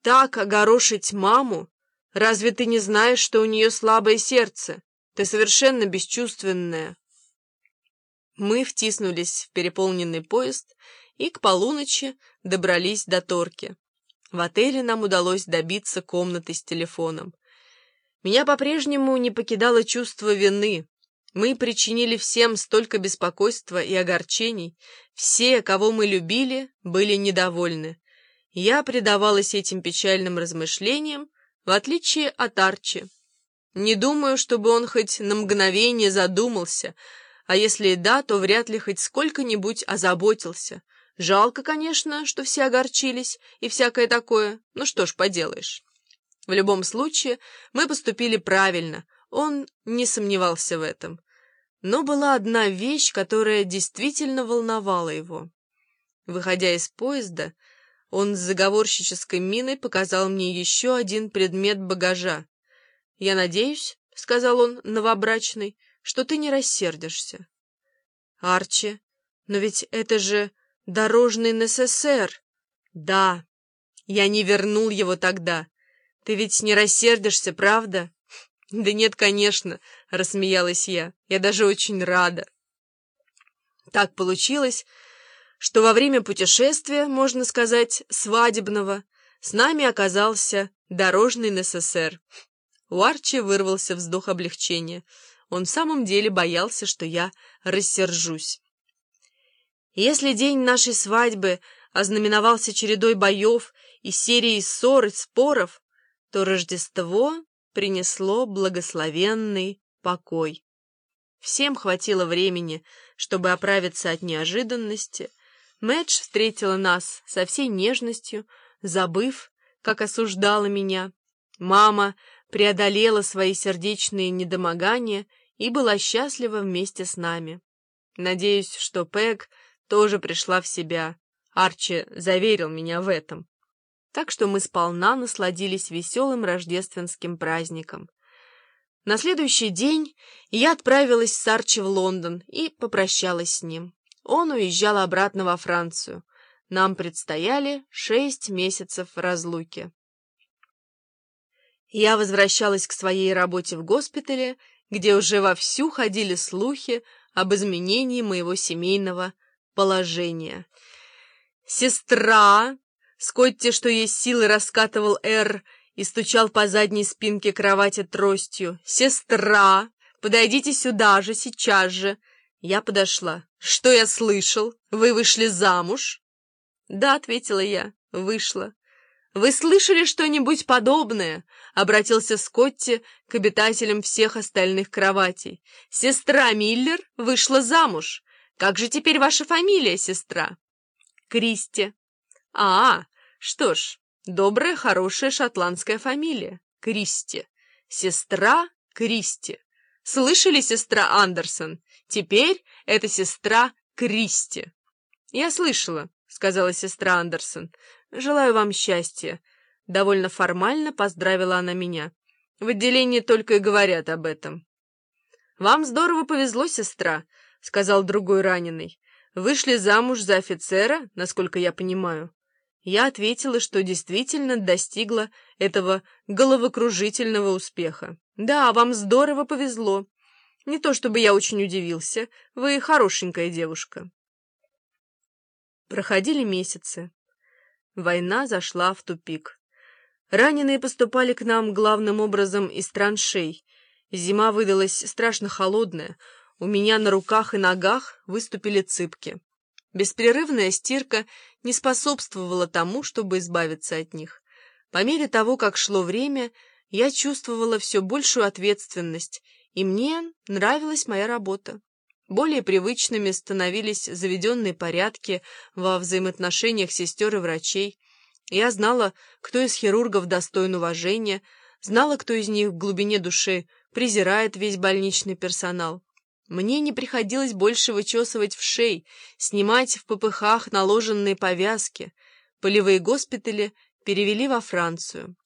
так огорошить маму? Разве ты не знаешь, что у нее слабое сердце? Ты совершенно бесчувственная». Мы втиснулись в переполненный поезд и к полуночи добрались до Торки. В отеле нам удалось добиться комнаты с телефоном. Меня по-прежнему не покидало чувство вины. Мы причинили всем столько беспокойства и огорчений. Все, кого мы любили, были недовольны. Я предавалась этим печальным размышлениям, в отличие от Арчи. Не думаю, чтобы он хоть на мгновение задумался, а если и да, то вряд ли хоть сколько-нибудь озаботился. Жалко, конечно, что все огорчились и всякое такое, ну что ж поделаешь. В любом случае, мы поступили правильно, он не сомневался в этом. Но была одна вещь, которая действительно волновала его. Выходя из поезда, он с заговорщической миной показал мне еще один предмет багажа. «Я надеюсь, — сказал он новобрачной, — что ты не рассердишься». «Арчи, но ведь это же дорожный НССР». «Да, я не вернул его тогда. Ты ведь не рассердишься, правда?» «Да нет, конечно, — рассмеялась я. Я даже очень рада». Так получилось, что во время путешествия, можно сказать, свадебного, с нами оказался дорожный НССР. У Арчи вырвался вздох облегчения. Он в самом деле боялся, что я рассержусь. Если день нашей свадьбы ознаменовался чередой боев и серией ссор и споров, то Рождество принесло благословенный покой. Всем хватило времени, чтобы оправиться от неожиданности. Мэдж встретила нас со всей нежностью, забыв, как осуждала меня. Мама преодолела свои сердечные недомогания и была счастлива вместе с нами. Надеюсь, что Пэг тоже пришла в себя. Арчи заверил меня в этом. Так что мы сполна насладились веселым рождественским праздником. На следующий день я отправилась с Арчи в Лондон и попрощалась с ним. Он уезжал обратно во Францию. Нам предстояли 6 месяцев разлуки. Я возвращалась к своей работе в госпитале, где уже вовсю ходили слухи об изменении моего семейного положения. «Сестра!» — Скотти, что есть силы, раскатывал «Р» и стучал по задней спинке кровати тростью. «Сестра! Подойдите сюда же, сейчас же!» Я подошла. «Что я слышал? Вы вышли замуж?» «Да», — ответила я, — «вышла». «Вы слышали что-нибудь подобное?» — обратился Скотти к обитателям всех остальных кроватей. «Сестра Миллер вышла замуж. Как же теперь ваша фамилия, сестра?» «Кристи». Что ж, добрая, хорошая шотландская фамилия. Кристи. Сестра Кристи. Слышали, сестра Андерсон? Теперь это сестра Кристи». «Я слышала», — сказала сестра Андерсон. «Желаю вам счастья». Довольно формально поздравила она меня. В отделении только и говорят об этом. «Вам здорово повезло, сестра», — сказал другой раненый. «Вышли замуж за офицера, насколько я понимаю». Я ответила, что действительно достигла этого головокружительного успеха. «Да, вам здорово повезло. Не то чтобы я очень удивился. Вы хорошенькая девушка». Проходили месяцы. Война зашла в тупик. Раненые поступали к нам главным образом из траншей. Зима выдалась страшно холодная. У меня на руках и ногах выступили цыпки. Беспрерывная стирка не способствовала тому, чтобы избавиться от них. По мере того, как шло время, я чувствовала все большую ответственность, и мне нравилась моя работа. Более привычными становились заведенные порядки во взаимоотношениях сестер и врачей. Я знала, кто из хирургов достоин уважения, знала, кто из них в глубине души презирает весь больничный персонал. Мне не приходилось больше вычесывать вшей, снимать в попыхах наложенные повязки. Полевые госпитали перевели во Францию.